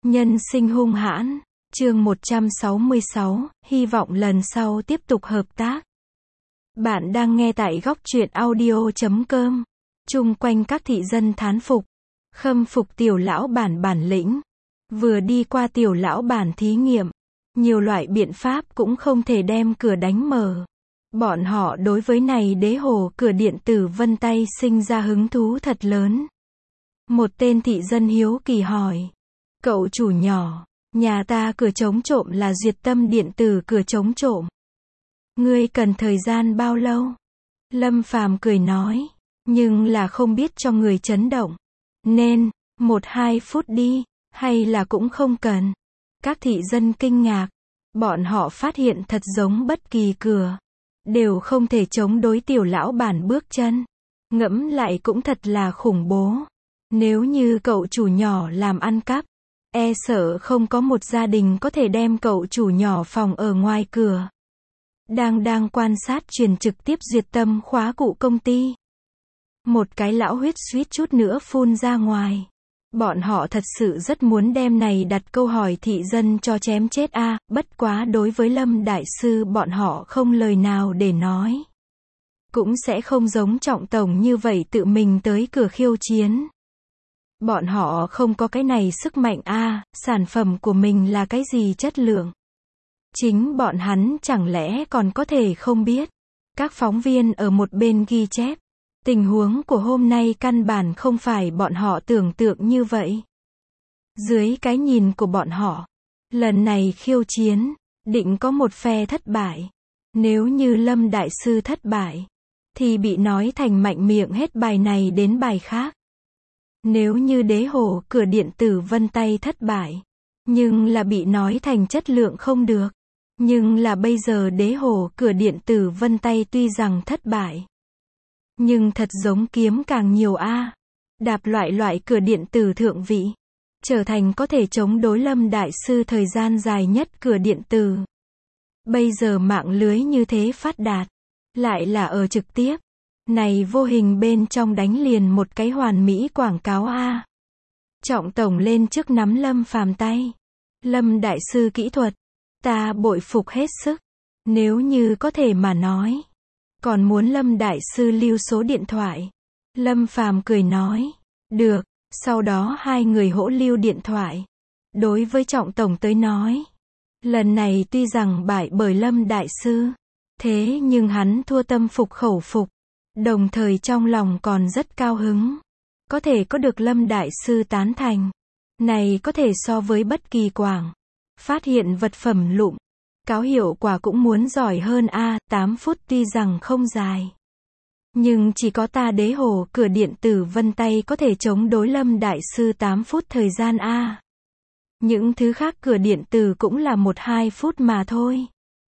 Nhân sinh hung hãn, chương 166, hy vọng lần sau tiếp tục hợp tác. Bạn đang nghe tại góc truyện audio.com. Chung quanh các thị dân thán phục, khâm phục tiểu lão bản bản lĩnh. Vừa đi qua tiểu lão bản thí nghiệm, nhiều loại biện pháp cũng không thể đem cửa đánh mở. Bọn họ đối với này đế hồ cửa điện tử vân tay sinh ra hứng thú thật lớn. Một tên thị dân hiếu kỳ hỏi. Cậu chủ nhỏ, nhà ta cửa chống trộm là Duyệt Tâm điện tử cửa chống trộm. Ngươi cần thời gian bao lâu? Lâm Phàm cười nói, nhưng là không biết cho người chấn động. Nên, 1-2 phút đi, hay là cũng không cần. Các thị dân kinh ngạc, bọn họ phát hiện thật giống bất kỳ cửa, đều không thể chống đối tiểu lão bản bước chân. Ngẫm lại cũng thật là khủng bố. Nếu như cậu chủ nhỏ làm ăn cắp, e sợ không có một gia đình có thể đem cậu chủ nhỏ phòng ở ngoài cửa. Đang quan sát truyền trực tiếp Duyệt Tâm khóa cụ công ty. Một cái lão huyết suýt chút nữa phun ra ngoài. Bọn họ thật sự rất muốn đem này đặt câu hỏi thị dân cho chém chết a, bất quá đối với Lâm đại sư bọn họ không lời nào để nói. Cũng sẽ không giống Trọng tổng như vậy tự mình tới cửa khiêu chiến. Bọn họ không có cái này sức mạnh a, sản phẩm của mình là cái gì chất lượng. Chính bọn hắn chẳng lẽ còn có thể không biết. Các phóng viên ở một bên ghi chép. Tình huống của hôm nay căn bản không phải bọn họ tưởng tượng như vậy. Dưới cái nhìn của bọn họ, lần này khiêu chiến, định có một phe thất bại. Nếu như Lâm đại sư thất bại, thì bị nói thành mạnh miệng hết bài này đến bài khác. Nếu như đế hồ cửa điện tử vân tay thất bại, nhưng là bị nói thành chất lượng không được. Nhưng là bây giờ đế hồ cửa điện tử vân tay tuy rằng thất bại, nhưng thật giống kiếm càng nhiều a. Đạp loại cửa điện tử thượng vị, trở thành có thể chống đối Lâm đại sư thời gian dài nhất cửa điện tử. Bây giờ mạng lưới như thế phát đạt, lại là ở trực tiếp. Này vô hình bên trong đánh liền một cái hoàn mỹ quảng cáo a. Trọng tổng lên trước nắm Lâm Phàm tay. Lâm đại sư kỹ thuật, ta bội phục hết sức. Nếu như có thể mà nói, còn muốn Lâm đại sư lưu số điện thoại. Lâm Phàm cười nói, được, sau đó hai người hỗ lưu điện thoại. Đối với Trọng tổng tới nói, lần này tuy rằng bại bởi Lâm đại sư, thế nhưng hắn thua tâm phục khẩu phục, đồng thời trong lòng còn rất cao hứng. Có thể có được Lâm đại sư tán thành, này có thể so với bất kỳ quảng phát hiện vật phẩm lụm cáo hiệu quả cũng muốn giỏi hơn a. 8 phút tuy rằng không dài, nhưng chỉ có ta đế hồ cửa điện tử vân tay có thể chống đối Lâm đại sư 8 phút thời gian a. Những thứ khác cửa điện tử cũng là 1-2 phút mà thôi.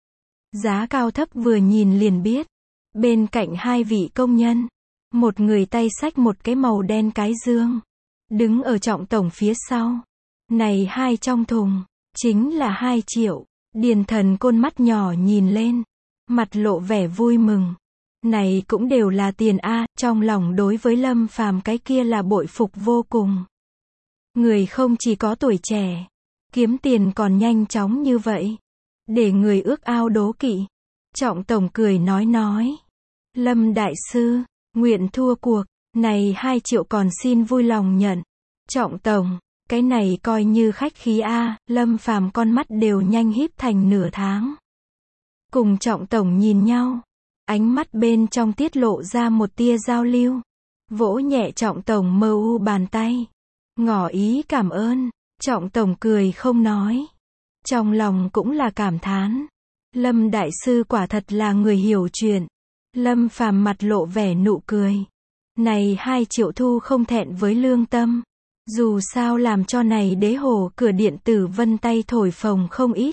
Giá cao thấp vừa nhìn liền biết. Bên cạnh hai vị công nhân, một người tay xách một cái màu đen cái dương, đứng ở Trọng tổng phía sau. Này hai trong thùng, chính là 2 triệu. Điền Thần Côn mắt nhỏ nhìn lên, mặt lộ vẻ vui mừng. Này cũng đều là tiền a, trong lòng đối với Lâm Phàm cái kia là bội phục vô cùng. Người không chỉ có tuổi trẻ, kiếm tiền còn nhanh chóng như vậy, để người ước ao đố kỵ. Trọng tổng cười nói. Lâm đại sư, nguyện thua cuộc, này 2 triệu còn xin vui lòng nhận. Trọng tổng, cái này coi như khách khí a. Lâm Phàm con mắt đều nhanh híp thành nửa tháng. Cùng Trọng tổng nhìn nhau, ánh mắt bên trong tiết lộ ra một tia giao lưu. Vỗ nhẹ Trọng tổng mờ u bàn tay, ngỏ ý cảm ơn. Trọng tổng cười không nói, trong lòng cũng là cảm thán. Lâm đại sư quả thật là người hiểu chuyện. Lâm Phàm mặt lộ vẻ nụ cười. Này 2 triệu thu không thẹn với lương tâm. Dù sao làm cho này đế hồ cửa điện tử vân tay thổi phồng không ít.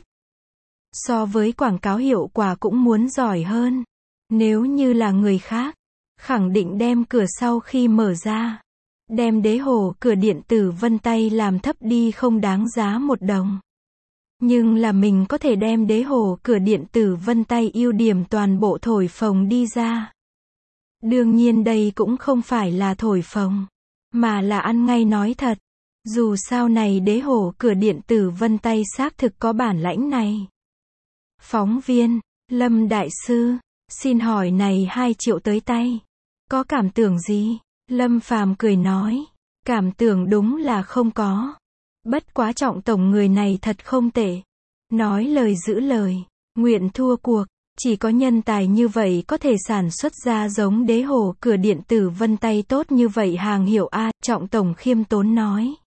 So với quảng cáo hiệu quả cũng muốn giỏi hơn. Nếu như là người khác, khẳng định đem cửa sau khi mở ra, đem đế hồ cửa điện tử vân tay làm thấp đi không đáng giá 1 đồng. Nhưng là mình có thể đem đế hồ cửa điện tử vân tay ưu điểm toàn bộ thổi phồng đi ra. Đương nhiên đây cũng không phải là thổi phồng, mà là ăn ngay nói thật. Dù sao này đế hổ cửa điện tử vân tay xác thực có bản lãnh này. Phóng viên, Lâm Đại Sư, xin hỏi này 2 triệu tới tay. Có cảm tưởng gì? Lâm Phàm cười nói. Cảm tưởng đúng là không có. Bất quá Trọng tổng người này thật không tệ. Nói lời giữ lời, nguyện thua cuộc. Chỉ có nhân tài như vậy có thể sản xuất ra giống đế hổ cửa điện tử vân tay tốt như vậy hàng hiệu A, Trọng tổng khiêm tốn nói.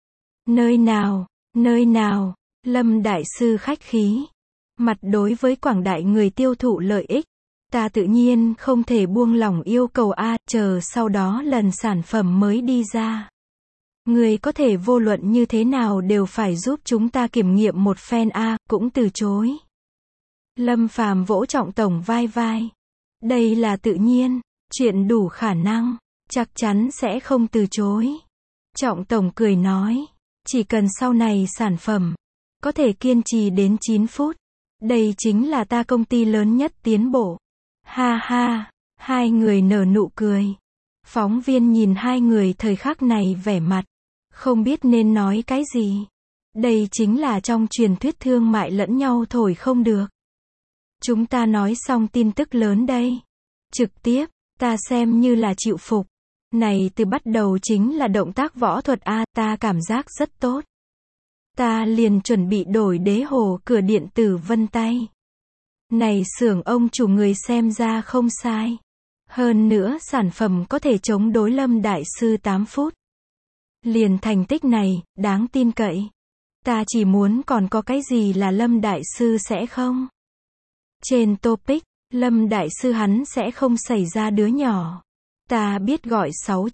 Nơi nào, Lâm Đại Sư khách khí. Mặt đối với quảng đại người tiêu thụ lợi ích, ta tự nhiên không thể buông lỏng yêu cầu A, chờ sau đó lần sản phẩm mới đi ra. Người có thể vô luận như thế nào đều phải giúp chúng ta kiểm nghiệm một phen A, cũng từ chối. Lâm Phàm vỗ Trọng tổng vai vai. Đây là tự nhiên, chuyện đủ khả năng, chắc chắn sẽ không từ chối. Trọng tổng cười nói, chỉ cần sau này sản phẩm có thể kiên trì đến 9 phút, đây chính là ta công ty lớn nhất tiến bộ. Ha ha, 2 người nở nụ cười. Phóng viên nhìn 2 người thời khắc này vẻ mặt, không biết nên nói cái gì. Đây chính là trong truyền thuyết thương mại lẫn nhau thổi không được. Chúng ta nói xong tin tức lớn đây. Trực tiếp, ta xem như là chịu phục. Này từ bắt đầu chính là động tác võ thuật A, ta cảm giác rất tốt. Ta liền chuẩn bị đổi đế hổ cửa điện tử vân tay. Này xưởng ông chủ người xem ra không sai. Hơn nữa sản phẩm có thể chống đối Lâm Đại Sư 8 phút. Liền thành tích này, đáng tin cậy. Ta chỉ muốn còn có cái gì là Lâm Đại Sư sẽ không. Trên topic, Lâm Đại Sư hắn sẽ không xảy ra đứa nhỏ. Ta biết gọi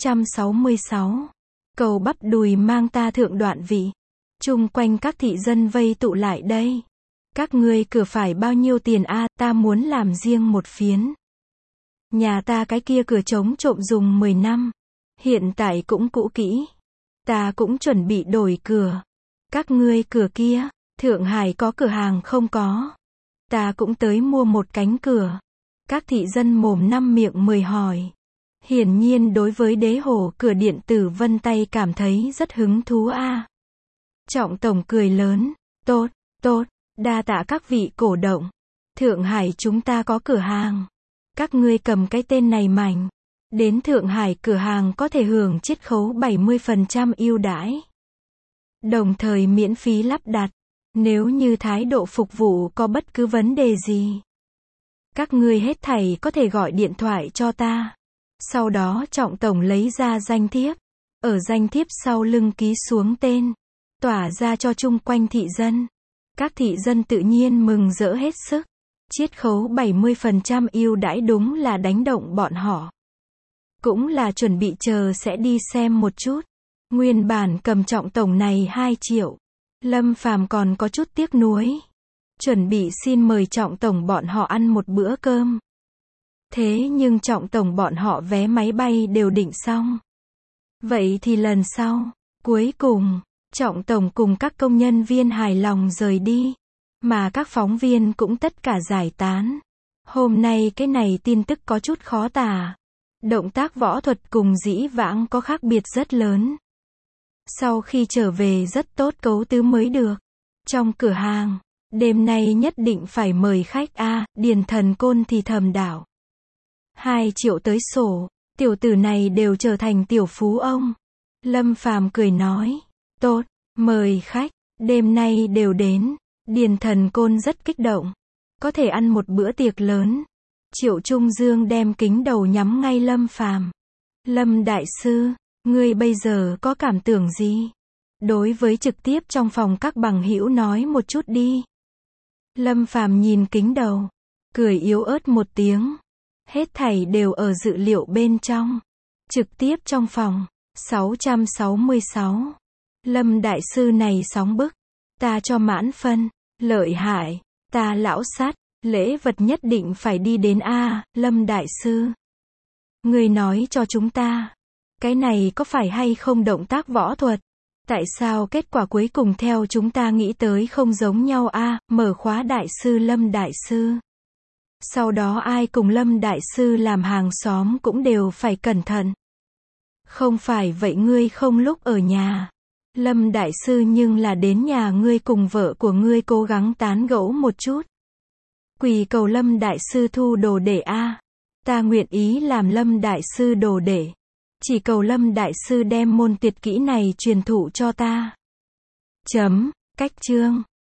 666. Cầu bắp đùi mang ta thượng đoạn vị. Chung quanh các thị dân vây tụ lại đây. Các ngươi cửa phải bao nhiêu tiền A, ta muốn làm riêng một phiến. Nhà ta cái kia cửa chống trộm dùng 10 năm. Hiện tại cũng cũ kỹ. Ta cũng chuẩn bị đổi cửa. Các ngươi cửa kia, Thượng Hải có cửa hàng không có? Ta cũng tới mua một cánh cửa. Các thị dân mồm năm miệng 10 hỏi. Hiển nhiên đối với đế hổ cửa điện tử vân tay cảm thấy rất hứng thú A. Trọng tổng cười lớn. Tốt, đa tạ các vị cổ động. Thượng Hải chúng ta có cửa hàng. Các ngươi cầm cái tên này mảnh. Đến Thượng Hải cửa hàng có thể hưởng chiết khấu 70% ưu đãi. Đồng thời miễn phí lắp đặt. Nếu như thái độ phục vụ có bất cứ vấn đề gì, các ngươi hết thảy có thể gọi điện thoại cho ta. Sau đó Trọng tổng lấy ra danh thiếp. Ở danh thiếp sau lưng ký xuống tên. Tỏa ra cho chung quanh thị dân. Các thị dân tự nhiên mừng rỡ hết sức. Chiết khấu 70% ưu đãi đúng là đánh động bọn họ. Cũng là chuẩn bị chờ sẽ đi xem một chút. Nguyên bản cầm Trọng tổng này 2 triệu. Lâm Phàm còn có chút tiếc nuối. Chuẩn bị xin mời Trọng tổng bọn họ ăn một bữa cơm. Thế nhưng Trọng tổng bọn họ vé máy bay đều định xong. Vậy thì lần sau, cuối cùng, Trọng tổng cùng các công nhân viên hài lòng rời đi. Mà các phóng viên cũng tất cả giải tán. Hôm nay cái này tin tức có chút khó tả. Động tác võ thuật cùng dĩ vãng có khác biệt rất lớn. Sau khi trở về rất tốt cấu tứ mới được. Trong cửa hàng, đêm nay nhất định phải mời khách A, Điền Thần Côn thì thầm đảo. 2 triệu tới sổ, tiểu tử này đều trở thành tiểu phú ông. Lâm Phàm cười nói, tốt, mời khách, đêm nay đều đến. Điền Thần Côn rất kích động. Có thể ăn một bữa tiệc lớn. Triệu Trung Dương đem kính đầu nhắm ngay Lâm Phàm. Lâm Đại Sư, ngươi bây giờ có cảm tưởng gì? Đối với trực tiếp trong phòng các bằng hữu nói một chút đi. Lâm Phàm nhìn kính đầu. Cười yếu ớt một tiếng. Hết thảy đều ở dự liệu bên trong. Trực tiếp trong phòng. 666. Lâm Đại Sư này sóng bức. Ta cho mãn phân. Lợi hại. Ta lão sát. Lễ vật nhất định phải đi đến A, Lâm Đại Sư. Người nói cho chúng ta. Cái này có phải hay không động tác võ thuật? Tại sao kết quả cuối cùng theo chúng ta nghĩ tới không giống nhau A, mở khóa Đại Sư Lâm Đại Sư. Sau đó ai cùng Lâm Đại Sư làm hàng xóm cũng đều phải cẩn thận. Không phải vậy ngươi không lúc ở nhà. Lâm Đại Sư nhưng là đến nhà ngươi cùng vợ của ngươi cố gắng tán gẫu một chút. Quỳ cầu Lâm Đại Sư thu đồ đệ a. Ta nguyện ý làm Lâm Đại Sư đồ đệ. Chỉ cầu Lâm Đại Sư đem môn tuyệt kỹ này truyền thụ cho ta. Cách chương